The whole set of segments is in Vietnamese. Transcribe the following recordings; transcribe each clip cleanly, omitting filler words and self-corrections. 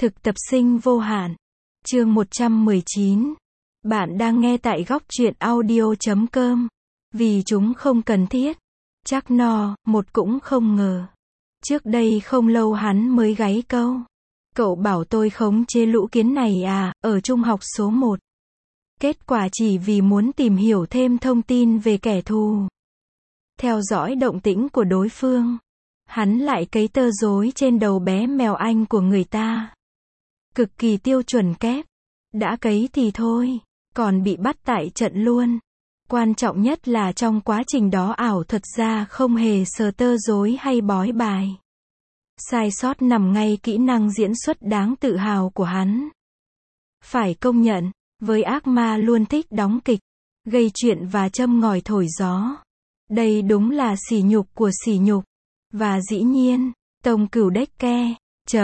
Thực tập sinh vô hạn. Chương 119. Bạn đang nghe tại góc truyện audio.com. Vì chúng không cần thiết. Chắc no, một cũng không ngờ. Trước đây không lâu hắn mới gáy câu. Cậu bảo tôi khống chế lũ kiến này à, ở trung học số 1. Kết quả chỉ vì muốn tìm hiểu thêm thông tin về kẻ thù. Theo dõi động tĩnh của đối phương. Hắn lại cấy tơ rối trên đầu bé mèo Anh của người ta. Cực kỳ tiêu chuẩn kép. Đã cấy thì thôi, còn bị bắt tại trận luôn. Quan trọng nhất là trong quá trình đó ảo thuật ra không hề sờ tơ rối hay bói bài. Sai sót nằm ngay kỹ năng diễn xuất đáng tự hào của hắn. Phải công nhận, với ác ma luôn thích đóng kịch, gây chuyện và châm ngòi thổi gió. Đây đúng là sỉ nhục của sỉ nhục. Và dĩ nhiên, Tông Cửu đếch ke.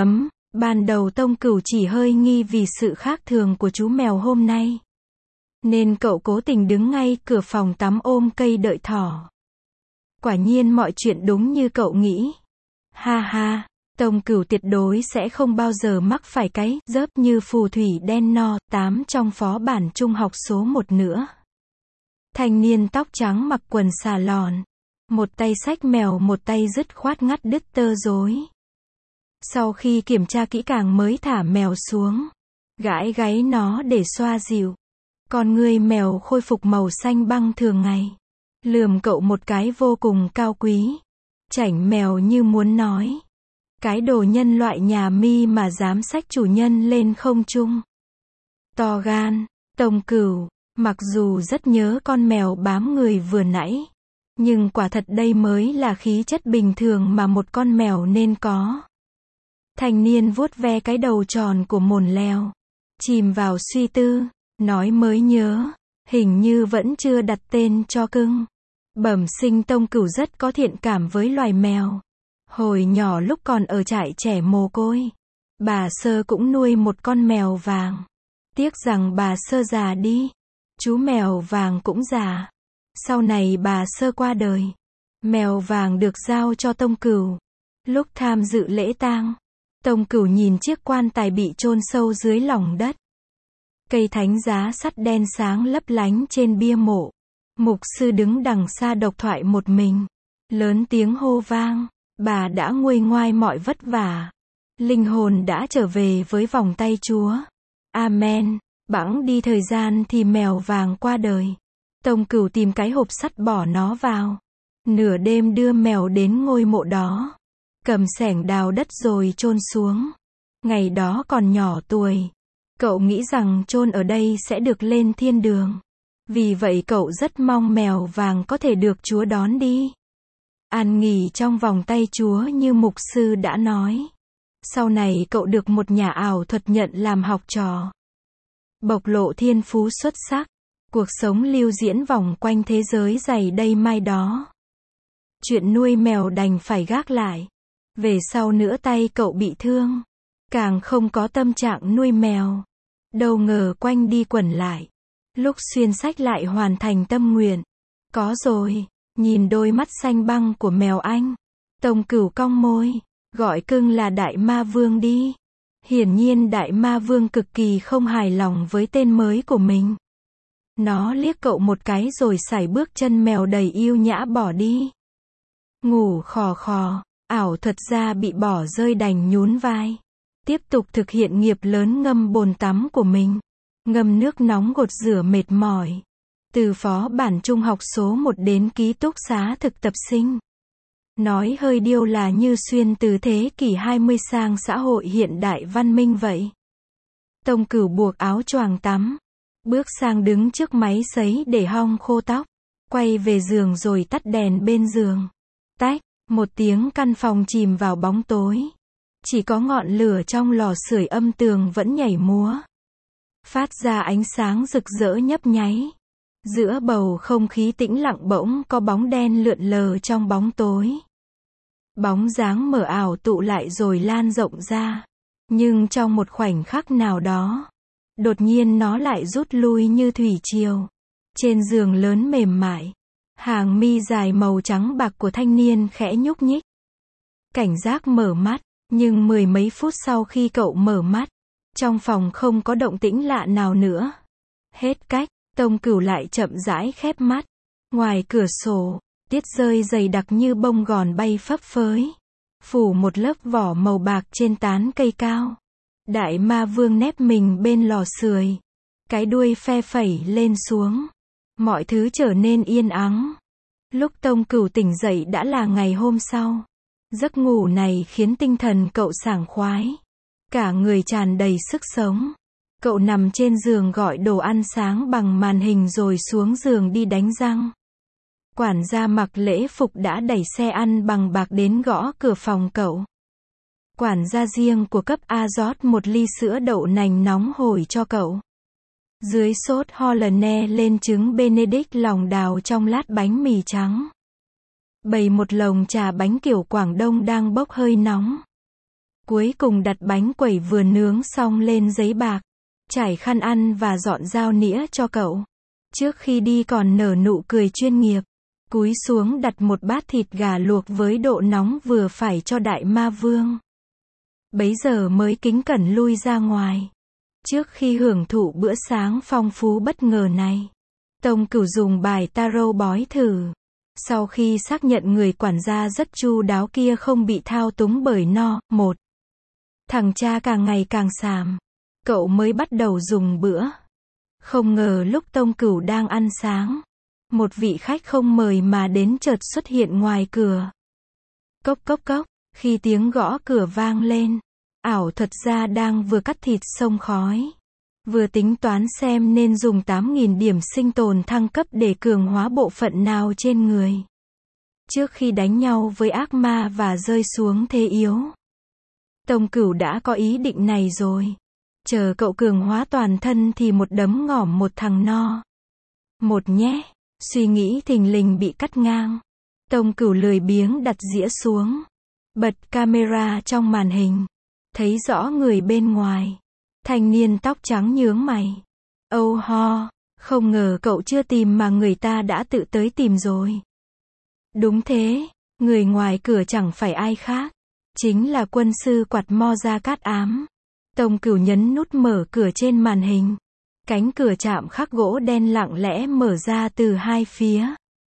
Ban đầu Tông Cửu chỉ hơi nghi vì sự khác thường của chú mèo hôm nay. Nên cậu cố tình đứng ngay cửa phòng tắm ôm cây đợi thỏ. Quả nhiên mọi chuyện đúng như cậu nghĩ. Ha ha, Tông Cửu tuyệt đối sẽ không bao giờ mắc phải cái dớp như phù thủy đen no 8 trong phó bản trung học số 1 nữa. Thanh niên tóc trắng mặc quần xà lòn. Một tay xách mèo, một tay dứt khoát ngắt đứt tơ rối. Sau khi kiểm tra kỹ càng mới thả mèo xuống. Gãi gáy nó để xoa dịu. Con ngươi mèo khôi phục màu xanh băng thường ngày. Lườm cậu một cái vô cùng cao quý. Chảnh mèo như muốn nói. Cái đồ nhân loại nhà mi mà dám xách chủ nhân lên không trung. To gan, Tông Cửu, mặc dù rất nhớ con mèo bám người vừa nãy. Nhưng quả thật đây mới là khí chất bình thường mà một con mèo nên có. Thanh niên vuốt ve cái đầu tròn của mồn leo. Chìm vào suy tư, nói mới nhớ, hình như vẫn chưa đặt tên cho cưng. Bẩm sinh Tông Cửu rất có thiện cảm với loài mèo. Hồi nhỏ lúc còn ở trại trẻ mồ côi, bà Sơ cũng nuôi một con mèo vàng. Tiếc rằng bà Sơ già đi. Chú mèo vàng cũng già. Sau này bà Sơ qua đời. Mèo vàng được giao cho Tông Cửu. Lúc tham dự lễ tang, Tông Cửu nhìn chiếc quan tài bị chôn sâu dưới lòng đất. Cây thánh giá sắt đen sáng lấp lánh trên bia mộ. Mục sư đứng đằng xa độc thoại một mình. Lớn tiếng hô vang. Bà đã nguôi ngoai mọi vất vả. Linh hồn đã trở về với vòng tay Chúa. Amen. Bẵng đi thời gian thì mèo vàng qua đời. Tông Cửu tìm cái hộp sắt bỏ nó vào. Nửa đêm đưa mèo đến ngôi mộ đó. Cầm xẻng đào đất rồi chôn xuống. Ngày đó còn nhỏ tuổi. Cậu nghĩ rằng chôn ở đây sẽ được lên thiên đường. Vì vậy cậu rất mong mèo vàng có thể được Chúa đón đi. An nghỉ trong vòng tay Chúa như mục sư đã nói. Sau này cậu được một nhà ảo thuật nhận làm học trò. Bộc lộ thiên phú xuất sắc. Cuộc sống lưu diễn vòng quanh thế giới dày đây mai đó. Chuyện nuôi mèo đành phải gác lại. Về sau nữa tay cậu bị thương. Càng không có tâm trạng nuôi mèo. Đâu ngờ quanh đi quẩn lại. Lúc xuyên sách lại hoàn thành tâm nguyện. Có rồi, nhìn đôi mắt xanh băng của mèo Anh. Tông Cửu cong môi. Gọi cưng là Đại Ma Vương đi. Hiển nhiên Đại Ma Vương cực kỳ không hài lòng với tên mới của mình. Nó liếc cậu một cái rồi sải bước chân mèo đầy yêu nhã bỏ đi. Ngủ khò khò, ảo thuật ra bị bỏ rơi đành nhún vai. Tiếp tục thực hiện nghiệp lớn ngâm bồn tắm của mình. Ngâm nước nóng gột rửa mệt mỏi. Từ phó bản trung học số 1 đến ký túc xá thực tập sinh. Nói hơi điêu là như xuyên từ thế kỷ 20 sang xã hội hiện đại văn minh vậy. Tông Cửu buộc áo choàng tắm. Bước sang đứng trước máy sấy để hong khô tóc. Quay về giường rồi tắt đèn bên giường. Tách, một tiếng căn phòng chìm vào bóng tối. Chỉ có ngọn lửa trong lò sưởi âm tường vẫn nhảy múa. Phát ra ánh sáng rực rỡ nhấp nháy. Giữa bầu không khí tĩnh lặng bỗng có bóng đen lượn lờ trong bóng tối. Bóng dáng mờ ảo tụ lại rồi lan rộng ra. Nhưng trong một khoảnh khắc nào đó, đột nhiên nó lại rút lui như thủy triều. Trên giường lớn mềm mại, hàng mi dài màu trắng bạc của thanh niên khẽ nhúc nhích. Cảnh giác mở mắt, Nhưng mười mấy phút sau khi cậu mở mắt, trong phòng không có động tĩnh lạ nào nữa. Hết cách, Tông Cửu lại chậm rãi khép mắt. Ngoài cửa sổ, tiết rơi dày đặc như bông gòn bay phấp phới, phủ một lớp vỏ màu bạc trên tán cây cao. Đại ma vương nép mình bên lò sưởi, cái đuôi phe phẩy lên xuống. Mọi thứ trở nên yên ắng. Lúc Tông Cửu tỉnh dậy đã là ngày hôm sau. Giấc ngủ này khiến tinh thần cậu sảng khoái. Cả người tràn đầy sức sống. Cậu nằm trên giường gọi đồ ăn sáng bằng màn hình rồi xuống giường đi đánh răng. Quản gia mặc lễ phục đã đẩy xe ăn bằng bạc đến gõ cửa phòng cậu. Quản gia riêng của cấp A rót một ly sữa đậu nành nóng hổi cho cậu. Dưới sốt Hollandaise lên trứng Benedict lòng đào trong lát bánh mì trắng. Bày một lồng trà bánh kiểu Quảng Đông đang bốc hơi nóng. Cuối cùng đặt bánh quẩy vừa nướng xong lên giấy bạc, trải khăn ăn và dọn dao nĩa cho cậu. Trước khi đi còn nở nụ cười chuyên nghiệp, cúi xuống đặt một bát thịt gà luộc với độ nóng vừa phải cho đại ma vương. Bấy giờ mới kính cẩn lui ra ngoài. Trước khi hưởng thụ bữa sáng phong phú bất ngờ này, Tông Cửu dùng bài tarot bói thử. Sau khi xác nhận người quản gia rất chu đáo kia không bị thao túng bởi một thằng cha càng ngày càng xàm, cậu mới bắt đầu dùng bữa. Không ngờ lúc Tông Cửu đang ăn sáng, một vị khách không mời mà đến chợt xuất hiện ngoài cửa. Cốc cốc cốc, khi tiếng gõ cửa vang lên, ảo thuật gia đang vừa cắt thịt xông khói, vừa tính toán xem nên dùng 8.000 điểm sinh tồn thăng cấp để cường hóa bộ phận nào trên người, trước khi đánh nhau với ác ma và rơi xuống thế yếu. Tông Cửu đã có ý định này rồi. Chờ cậu cường hóa toàn thân thì một đấm ngỏm một thằng một nhé. Suy nghĩ thình lình bị cắt ngang. Tông Cửu lười biếng đặt dĩa xuống. Bật camera trong màn hình. Thấy rõ người bên ngoài. Thanh niên tóc trắng nhướng mày. Âu ho, không ngờ cậu chưa tìm mà người ta đã tự tới tìm rồi. Đúng thế, người ngoài cửa chẳng phải ai khác, chính là quân sư Quạt Mo Gia Cát Ám. Tông Cửu nhấn nút mở cửa trên màn hình. Cánh cửa chạm khắc gỗ đen lặng lẽ mở ra từ hai phía.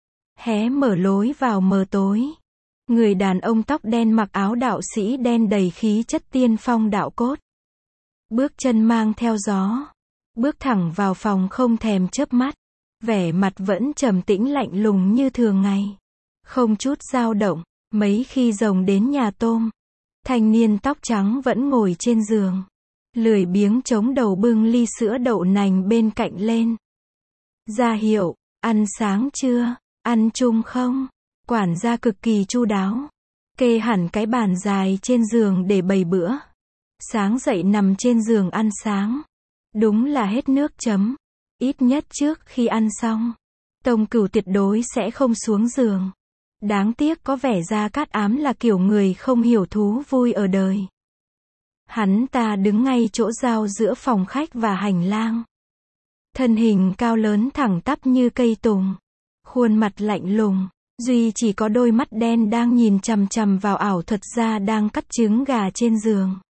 Hé mở lối vào mờ tối. Người đàn ông tóc đen mặc áo đạo sĩ đen đầy khí chất tiên phong đạo cốt. Bước chân mang theo gió. Bước thẳng vào phòng không thèm chớp mắt. Vẻ mặt vẫn trầm tĩnh lạnh lùng như thường ngày. Không chút dao động. Mấy khi rồng đến nhà tôm, thanh niên tóc trắng vẫn ngồi trên giường. Lười biếng chống đầu bưng ly sữa đậu nành bên cạnh lên. Ra hiệu, ăn sáng chưa? Ăn chung không? Quản gia cực kỳ chu đáo. Kê hẳn cái bàn dài trên giường để bày bữa. Sáng dậy nằm trên giường ăn sáng. Đúng là hết nước chấm. Ít nhất trước khi ăn xong, Tông Cửu tuyệt đối sẽ không xuống giường. Đáng tiếc có vẻ Gia Cát Ám là kiểu người không hiểu thú vui ở đời. Hắn ta đứng ngay chỗ giao giữa phòng khách và hành lang. Thân hình cao lớn thẳng tắp như cây tùng. Khuôn mặt lạnh lùng. Duy chỉ có đôi mắt đen đang nhìn chằm chằm vào ảo thuật gia đang cắt trứng gà trên giường.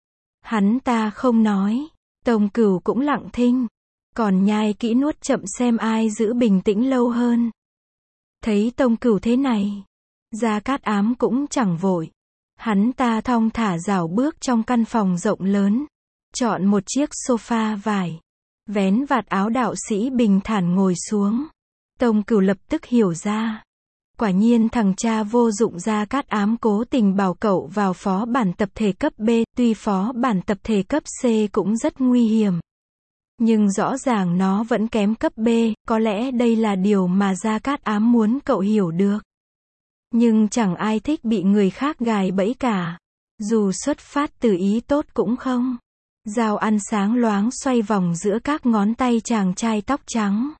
Hắn ta không nói. Tông Cửu cũng lặng thinh. Còn nhai kỹ nuốt chậm xem ai giữ bình tĩnh lâu hơn. Thấy Tông Cửu thế này, Gia Cát Ám cũng chẳng vội. Hắn ta thong thả rảo bước trong căn phòng rộng lớn, chọn một chiếc sofa vải, vén vạt áo đạo sĩ bình thản ngồi xuống. Tông Cửu lập tức hiểu ra. Quả nhiên thằng cha vô dụng Gia Cát Ám cố tình bảo cậu vào phó bản tập thể cấp B, tuy phó bản tập thể cấp C cũng rất nguy hiểm. Nhưng rõ ràng nó vẫn kém cấp B, có lẽ đây là điều mà Gia Cát Ám muốn cậu hiểu được. Nhưng chẳng ai thích bị người khác gài bẫy cả. Dù xuất phát từ ý tốt cũng không. Dao ăn sáng loáng xoay vòng giữa các ngón tay chàng trai tóc trắng.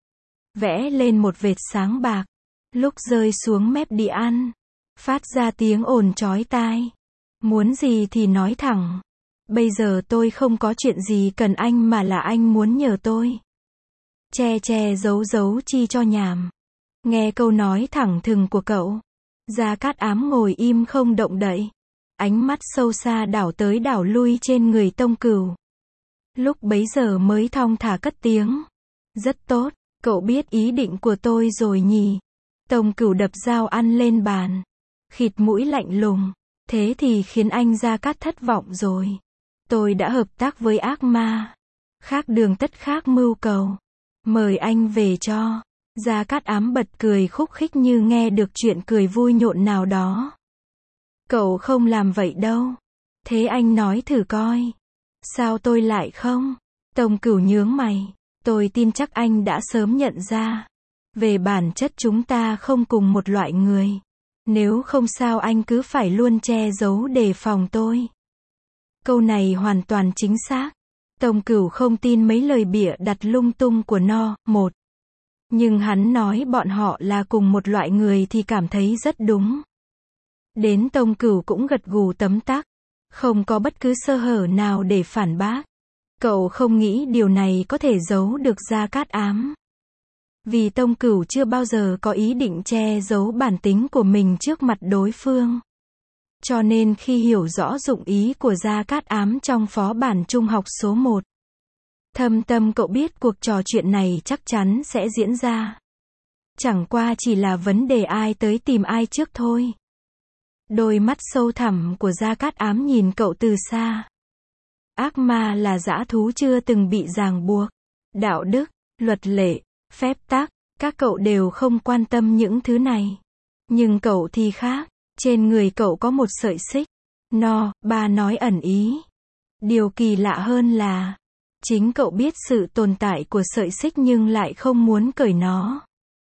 Vẽ lên một vệt sáng bạc. Lúc rơi xuống mép đĩa ăn, phát ra tiếng ồn chói tai. Muốn gì thì nói thẳng. Bây giờ tôi không có chuyện gì cần anh mà là anh muốn nhờ tôi. Che giấu giấu chi cho nhàm. Nghe câu nói thẳng thừng của cậu, Gia Cát Ám ngồi im không động đậy. Ánh mắt sâu xa đảo tới đảo lui trên người Tông Cửu. Lúc bấy giờ mới thong thả cất tiếng. Rất tốt, cậu biết ý định của tôi rồi nhỉ? Tông Cửu đập dao ăn lên bàn. Khịt mũi lạnh lùng. Thế thì khiến anh Gia Cát thất vọng rồi. Tôi đã hợp tác với ác ma. Khác đường tất khác mưu cầu. Mời anh về cho. Gia Cát Ám bật cười khúc khích như nghe được chuyện cười vui nhộn nào đó. Cậu không làm vậy đâu. Thế anh nói thử coi. Sao tôi lại không? Tông Cửu nhướng mày. Tôi tin chắc anh đã sớm nhận ra. Về bản chất chúng ta không cùng một loại người. Nếu không sao anh cứ phải luôn che giấu đề phòng tôi. Câu này hoàn toàn chính xác. Tông Cửu không tin mấy lời bịa đặt lung tung của nó. Một. Nhưng hắn nói bọn họ là cùng một loại người thì cảm thấy rất đúng. Đến Tông Cửu cũng gật gù tấm tắc. Không có bất cứ sơ hở nào để phản bác. Cậu không nghĩ điều này có thể giấu được Gia Cát Ám. Vì Tông Cửu chưa bao giờ có ý định che giấu bản tính của mình trước mặt đối phương. Cho nên khi hiểu rõ dụng ý của Gia Cát Ám trong phó bản trung học số 1. Thâm tâm cậu biết cuộc trò chuyện này chắc chắn sẽ diễn ra. Chẳng qua chỉ là vấn đề ai tới tìm ai trước thôi. Đôi mắt sâu thẳm của Gia Cát Ám nhìn cậu từ xa. Ác ma là dã thú chưa từng bị ràng buộc. Đạo đức, luật lệ, phép tắc, các cậu đều không quan tâm những thứ này. Nhưng cậu thì khác. Trên người cậu có một sợi xích. Bà nói ẩn ý. Điều kỳ lạ hơn là chính cậu biết sự tồn tại của sợi xích nhưng lại không muốn cởi nó.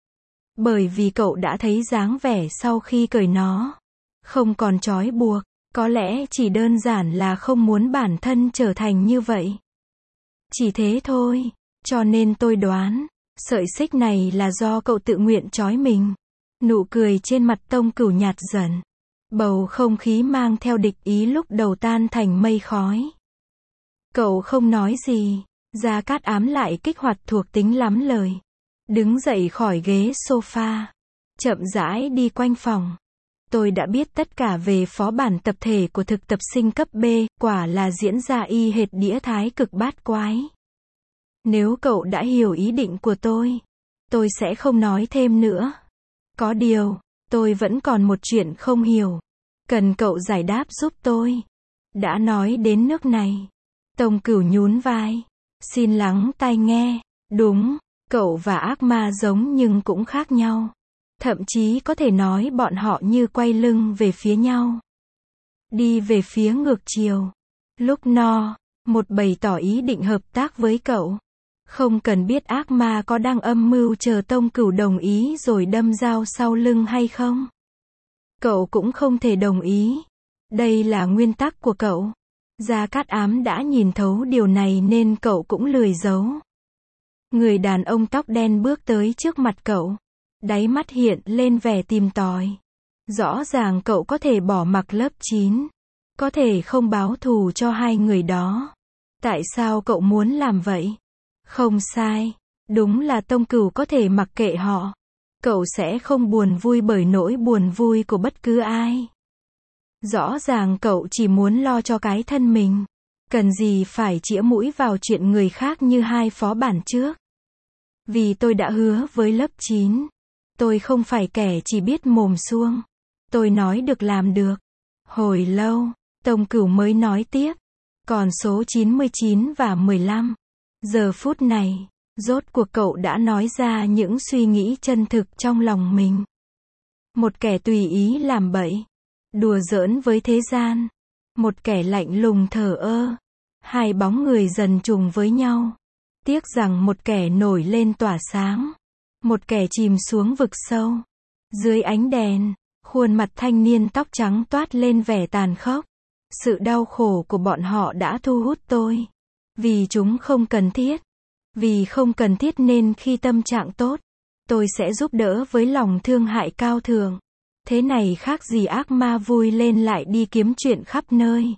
Bởi vì cậu đã thấy dáng vẻ sau khi cởi nó. Không còn trói buộc. Có lẽ chỉ đơn giản là không muốn bản thân trở thành như vậy. Chỉ thế thôi. Cho nên tôi đoán, sợi xích này là do cậu tự nguyện trói mình. Nụ cười trên mặt Tông Cửu nhạt dần. Bầu không khí mang theo địch ý lúc đầu tan thành mây khói. Cậu không nói gì. Gia Cát Ám lại kích hoạt thuộc tính lắm lời. Đứng dậy khỏi ghế sofa. Chậm rãi đi quanh phòng. Tôi đã biết tất cả về phó bản tập thể của thực tập sinh cấp B, quả là diễn ra y hệt đĩa thái cực bát quái. Nếu cậu đã hiểu ý định của tôi sẽ không nói thêm nữa. Có điều, tôi vẫn còn một chuyện không hiểu. Cần cậu giải đáp giúp tôi. Đã nói đến nước này. Tông Cửu nhún vai. Xin lắng tai nghe. Đúng, cậu và ác ma giống nhưng cũng khác nhau. Thậm chí có thể nói bọn họ như quay lưng về phía nhau. Đi về phía ngược chiều. Lúc một bày tỏ ý định hợp tác với cậu. Không cần biết ác ma có đang âm mưu chờ Tông Cửu đồng ý rồi đâm dao sau lưng hay không. Cậu cũng không thể đồng ý. Đây là nguyên tắc của cậu. Gia Cát Ám đã nhìn thấu điều này nên cậu cũng lười giấu. Người đàn ông tóc đen bước tới trước mặt cậu. Đáy mắt hiện lên vẻ tìm tòi. Rõ ràng cậu có thể bỏ mặc lớp 9. Có thể không báo thù cho hai người đó. Tại sao cậu muốn làm vậy? Không sai. Đúng là Tông Cửu có thể mặc kệ họ. Cậu sẽ không buồn vui bởi nỗi buồn vui của bất cứ ai. Rõ ràng cậu chỉ muốn lo cho cái thân mình. Cần gì phải chĩa mũi vào chuyện người khác như hai phó bản trước. Vì tôi đã hứa với lớp 9. Tôi không phải kẻ chỉ biết mồm suông. Tôi nói được làm được. Hồi lâu, Tông Cửu mới nói tiếp. Còn số 99 và 15. Giờ phút này, rốt cuộc cậu đã nói ra những suy nghĩ chân thực trong lòng mình. Một kẻ tùy ý làm bậy. Đùa giỡn với thế gian. Một kẻ lạnh lùng thờ ơ. Hai bóng người dần trùng với nhau. Tiếc rằng một kẻ nổi lên tỏa sáng. Một kẻ chìm xuống vực sâu. Dưới ánh đèn, khuôn mặt thanh niên tóc trắng toát lên vẻ tàn khốc. Sự đau khổ của bọn họ đã thu hút tôi. Vì chúng không cần thiết. Vì không cần thiết nên khi tâm trạng tốt, tôi sẽ giúp đỡ với lòng thương hại cao thượng. Thế này khác gì ác ma vui lên lại đi kiếm chuyện khắp nơi.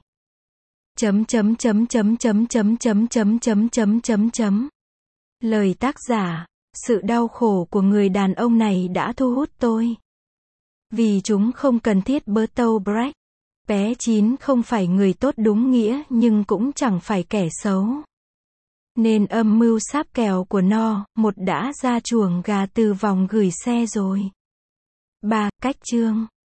Lời tác giả, sự đau khổ của người đàn ông này đã thu hút tôi. Vì chúng không cần thiết bơ tâu break. Bé Chín không phải người tốt đúng nghĩa nhưng cũng chẳng phải kẻ xấu. Nên âm mưu sáp kèo của nó, một đã ra chuồng gà từ vòng gửi xe rồi. 3. Cách chương